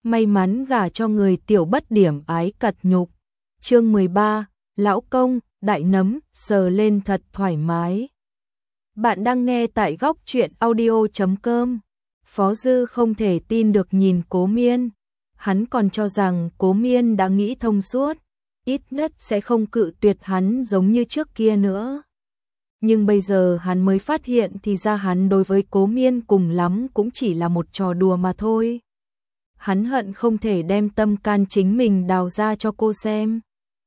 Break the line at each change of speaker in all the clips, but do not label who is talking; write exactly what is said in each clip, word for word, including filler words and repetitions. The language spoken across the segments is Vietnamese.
may mắn gả cho người tiểu bất điểm ái cật nhục. Chương mười ba, lão công, đại nấm, sờ lên thật thoải mái. Bạn đang nghe tại góc truyện audio chấm com. Phó Dư không thể tin được nhìn Cố Miên. Hắn còn cho rằng Cố Miên đã nghĩ thông suốt, ít nhất sẽ không cự tuyệt hắn giống như trước kia nữa. Nhưng bây giờ hắn mới phát hiện thì ra hắn đối với Cố Miên cùng lắm cũng chỉ là một trò đùa mà thôi. Hắn hận không thể đem tâm can chính mình đào ra cho cô xem.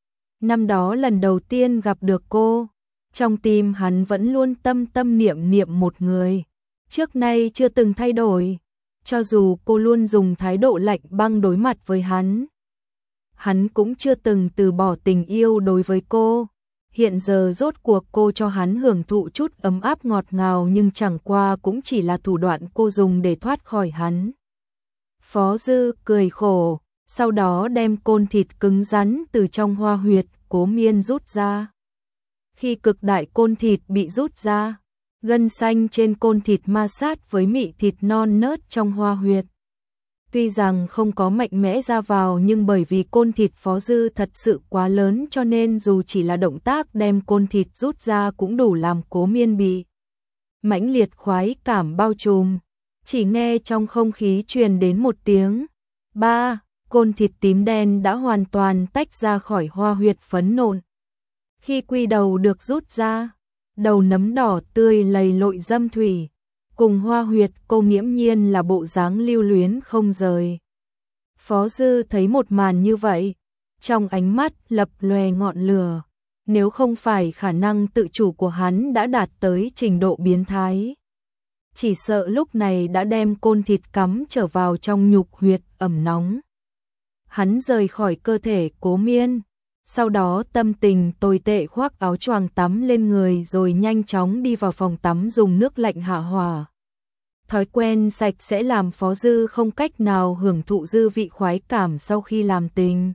Năm đó lần đầu tiên gặp được cô, trong tim hắn vẫn luôn tâm tâm niệm niệm một người, trước nay chưa từng thay đổi, cho dù cô luôn dùng thái độ lạnh băng đối mặt với hắn. Hắn cũng chưa từng từ bỏ tình yêu đối với cô. Hiện giờ rốt cuộc cô cho hắn hưởng thụ chút ấm áp ngọt ngào, nhưng chẳng qua cũng chỉ là thủ đoạn cô dùng để thoát khỏi hắn. Phó Dư cười khổ, sau đó đem côn thịt cứng rắn từ trong hoa huyệt Cố Miên rút ra. Khi cực đại côn thịt bị rút ra, gân xanh trên côn thịt ma sát với mị thịt non nớt trong hoa huyệt. Tuy rằng không có mạnh mẽ ra vào, nhưng bởi vì côn thịt Phó Dư thật sự quá lớn cho nên dù chỉ là động tác đem côn thịt rút ra cũng đủ làm Cố Miên bị mãnh liệt khoái cảm bao trùm. Chỉ nghe trong không khí truyền đến một tiếng ba, côn thịt tím đen đã hoàn toàn tách ra khỏi hoa huyệt phấn nộn. Khi quy đầu được rút ra, đầu nấm đỏ tươi lầy lội dâm thủy, cùng hoa huyệt cô nghiễm nhiên là bộ dáng lưu luyến không rời. Phó Dư thấy một màn như vậy, trong ánh mắt lập lòe ngọn lửa, nếu không phải khả năng tự chủ của hắn đã đạt tới trình độ biến thái, chỉ sợ lúc này đã đem côn thịt cắm trở vào trong nhục huyệt ẩm nóng. Hắn rời khỏi cơ thể Cố Miên, sau đó tâm tình tồi tệ khoác áo choàng tắm lên người rồi nhanh chóng đi vào phòng tắm dùng nước lạnh hạ hỏa. Thói quen sạch sẽ làm Phó Dư không cách nào hưởng thụ dư vị khoái cảm sau khi làm tình.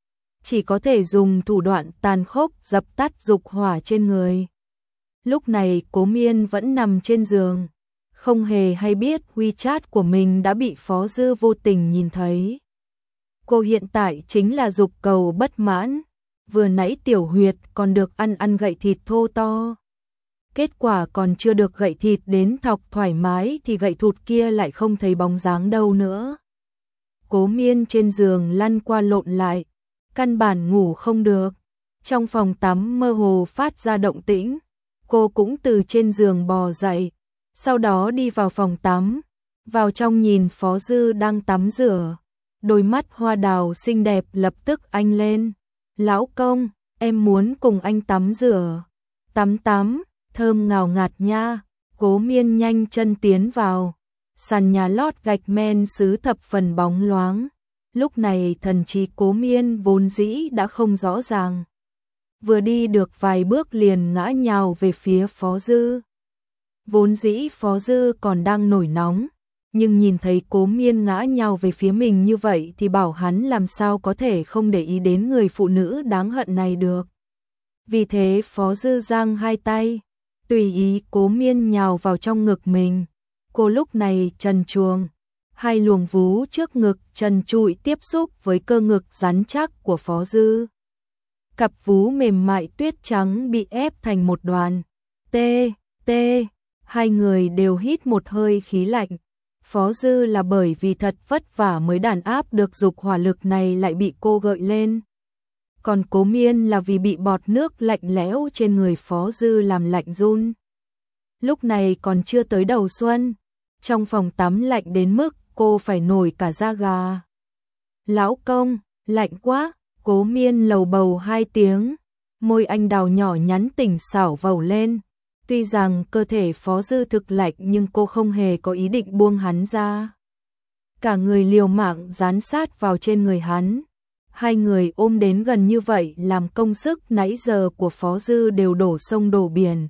Chỉ có thể dùng thủ đoạn tàn khốc dập tắt dục hỏa trên người. Lúc này Cố Miên vẫn nằm trên giường, không hề hay biết WeChat của mình đã bị Phó Dư vô tình nhìn thấy. Cô hiện tại chính là dục cầu bất mãn, vừa nãy tiểu huyệt còn được ăn ăn gậy thịt thô to. Kết quả còn chưa được gậy thịt đến thọc thoải mái thì gậy thụt kia lại không thấy bóng dáng đâu nữa. Cố Miên trên giường lăn qua lộn lại, căn bản ngủ không được. Trong phòng tắm mơ hồ phát ra động tĩnh, cô cũng từ trên giường bò dậy, sau đó đi vào phòng tắm, vào trong nhìn Phó Dư đang tắm rửa. Đôi mắt hoa đào xinh đẹp lập tức anh lên. Lão công, em muốn cùng anh tắm rửa. Tắm tắm, thơm ngào ngạt nha. Cố Miên nhanh chân tiến vào. Sàn nhà lót gạch men sứ thập phần bóng loáng. Lúc này thần trí Cố Miên vốn dĩ đã không rõ ràng. Vừa đi được vài bước liền ngã nhào về phía Phó Dư. Vốn dĩ Phó Dư còn đang nổi nóng, nhưng nhìn thấy Cố Miên ngã nhào về phía mình như vậy thì bảo hắn làm sao có thể không để ý đến người phụ nữ đáng hận này được. Vì thế Phó Dư giang hai tay, tùy ý Cố Miên nhào vào trong ngực mình. Cô lúc này trần truồng, hai luồng vú trước ngực trần trụi tiếp xúc với cơ ngực rắn chắc của Phó Dư. Cặp vú mềm mại tuyết trắng bị ép thành một đoàn. Tê, tê, hai người đều hít một hơi khí lạnh. Phó Dư là bởi vì thật vất vả mới đàn áp được dục hỏa lực này lại bị cô gợi lên. Còn Cố Miên là vì bị bọt nước lạnh lẽo trên người Phó Dư làm lạnh run. Lúc này còn chưa tới đầu xuân, trong phòng tắm lạnh đến mức cô phải nổi cả da gà. Lão công, lạnh quá. Cố Miên lầu bầu hai tiếng, môi anh đào nhỏ nhắn tỉnh xảo vầu lên. Tuy rằng cơ thể Phó Dư thực lạnh nhưng cô không hề có ý định buông hắn ra. Cả người liều mạng dán sát vào trên người hắn. Hai người ôm đến gần như vậy làm công sức nãy giờ của Phó Dư đều đổ sông đổ biển.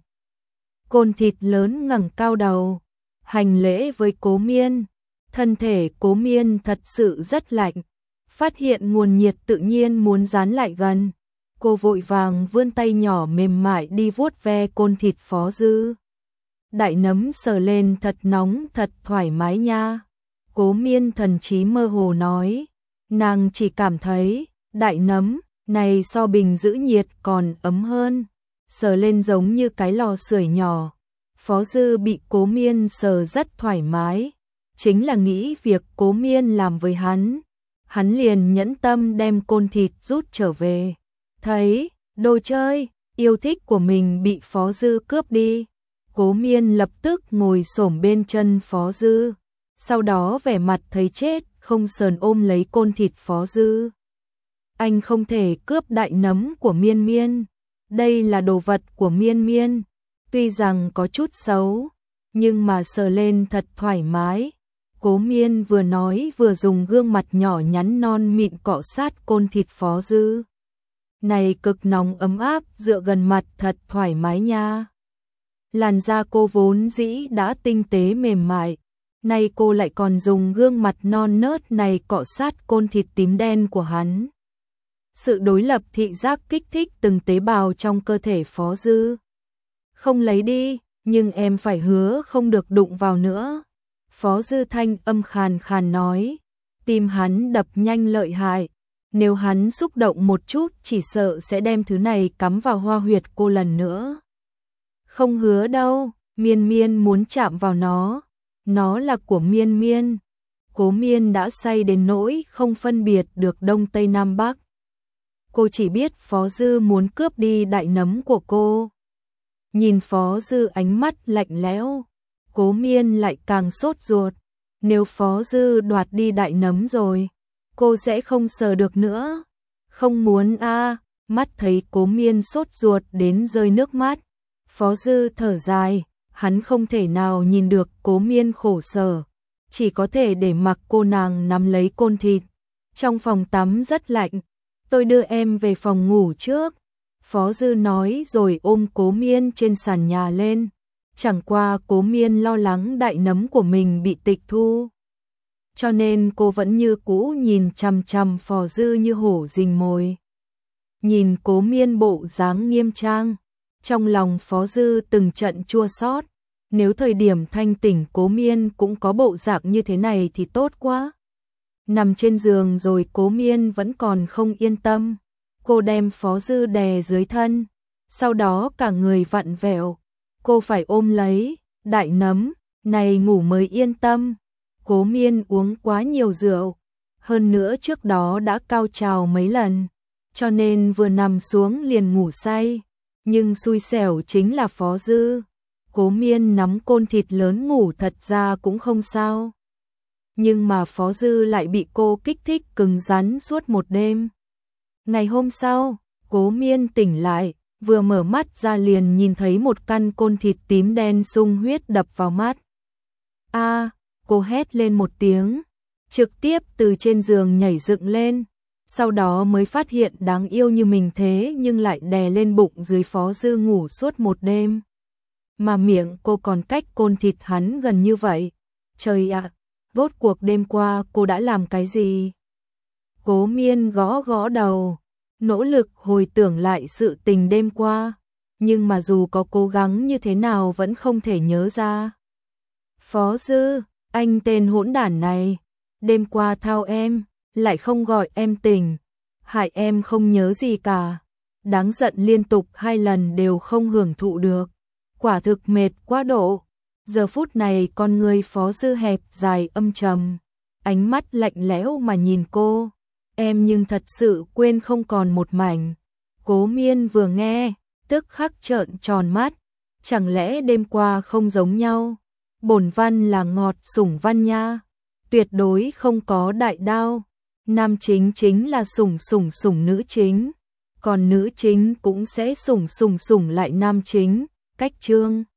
Côn thịt lớn ngẩng cao đầu, hành lễ với Cố Miên. Thân thể Cố Miên thật sự rất lạnh. Phát hiện nguồn nhiệt tự nhiên muốn dán lại gần. Cô vội vàng vươn tay nhỏ mềm mại đi vuốt ve côn thịt Phó Dư. Đại nấm sờ lên thật nóng thật thoải mái nha. Cố Miên thần trí mơ hồ nói, nàng chỉ cảm thấy đại nấm này so bình giữ nhiệt còn ấm hơn, sờ lên giống như cái lò sưởi nhỏ. Phó Dư bị Cố Miên sờ rất thoải mái, chính là nghĩ việc Cố Miên làm với hắn. Hắn liền nhẫn tâm đem côn thịt rút trở về. Thấy đồ chơi yêu thích của mình bị Phó Dư cướp đi, Cố Miên lập tức ngồi xổm bên chân Phó Dư, sau đó vẻ mặt thấy chết không sờn ôm lấy côn thịt Phó Dư. Anh không thể cướp đại nấm của Miên Miên, đây là đồ vật của Miên Miên, tuy rằng có chút xấu, nhưng mà sờ lên thật thoải mái. Cố Miên vừa nói vừa dùng gương mặt nhỏ nhắn non mịn cọ sát côn thịt Phó Dư. Này cực nóng ấm áp dựa gần mặt thật thoải mái nha. Làn da cô vốn dĩ đã tinh tế mềm mại, nay cô lại còn dùng gương mặt non nớt này cọ sát côn thịt tím đen của hắn. Sự đối lập thị giác kích thích từng tế bào trong cơ thể Phó Dư. Không lấy đi, nhưng em phải hứa không được đụng vào nữa. Phó Dư thanh âm khàn khàn nói, tim hắn đập nhanh lợi hại, nếu hắn xúc động một chút chỉ sợ sẽ đem thứ này cắm vào hoa huyệt cô lần nữa. Không hứa đâu, Miên Miên muốn chạm vào nó, nó là của Miên Miên. Cố Miên đã say đến nỗi không phân biệt được Đông Tây Nam Bắc. Cô chỉ biết Phó Dư muốn cướp đi đại nấm của cô. Nhìn Phó Dư ánh mắt lạnh lẽo, Cố Miên lại càng sốt ruột. Nếu Phó Dư đoạt đi đại nấm rồi, cô sẽ không sờ được nữa. Không muốn a. À, mắt thấy Cố Miên sốt ruột đến rơi nước mắt. Phó Dư thở dài, hắn không thể nào nhìn được Cố Miên khổ sở, chỉ có thể để mặc cô nàng nắm lấy côn thịt. Trong phòng tắm rất lạnh, tôi đưa em về phòng ngủ trước. Phó Dư nói rồi ôm Cố Miên trên sàn nhà lên. Chẳng qua Cố Miên lo lắng đại nấm của mình bị tịch thu, cho nên cô vẫn như cũ nhìn chằm chằm Phó Dư như hổ rình mồi. Nhìn Cố Miên bộ dáng nghiêm trang, trong lòng Phó Dư từng trận chua xót. Nếu thời điểm thanh tỉnh Cố Miên cũng có bộ dạng như thế này thì tốt quá. Nằm trên giường rồi Cố Miên vẫn còn không yên tâm. Cô đem Phó Dư đè dưới thân, sau đó cả người vặn vẹo. Cô phải ôm lấy đại nấm này ngủ mới yên tâm. Cố Miên uống quá nhiều rượu, hơn nữa trước đó đã cao trào mấy lần, cho nên vừa nằm xuống liền ngủ say. Nhưng xui xẻo chính là Phó Dư. Cố Miên nắm côn thịt lớn ngủ thật ra cũng không sao, nhưng mà Phó Dư lại bị cô kích thích cứng rắn suốt một đêm. Ngày hôm sau, Cố Miên tỉnh lại, vừa mở mắt ra liền nhìn thấy một căn côn thịt tím đen sung huyết đập vào mắt. A, à, cô hét lên một tiếng, trực tiếp từ trên giường nhảy dựng lên, sau đó mới phát hiện đáng yêu như mình thế nhưng lại đè lên bụng dưới Phó Dư ngủ suốt một đêm. Mà miệng cô còn cách côn thịt hắn gần như vậy. Trời ạ, rốt cuộc đêm qua cô đã làm cái gì? Cố Miên gõ gõ đầu, nỗ lực hồi tưởng lại sự tình đêm qua, nhưng mà dù có cố gắng như thế nào vẫn không thể nhớ ra. Phó Dư, anh tên hỗn đản này, đêm qua thao em, lại không gọi em tỉnh, hại em không nhớ gì cả. Đáng giận liên tục hai lần đều không hưởng thụ được, quả thực mệt quá độ. Giờ phút này con người Phó Dư hẹp dài âm trầm, ánh mắt lạnh lẽo mà nhìn cô. Em nhưng thật sự quên không còn một mảnh. Cố Miên vừa nghe, tức khắc trợn tròn mắt. Chẳng lẽ đêm qua không giống nhau? Bổn văn là ngọt sủng văn nha, tuyệt đối không có đại đao. Nam chính chính là sủng sủng sủng nữ chính, còn nữ chính cũng sẽ sủng sủng sủng lại nam chính. Cách chương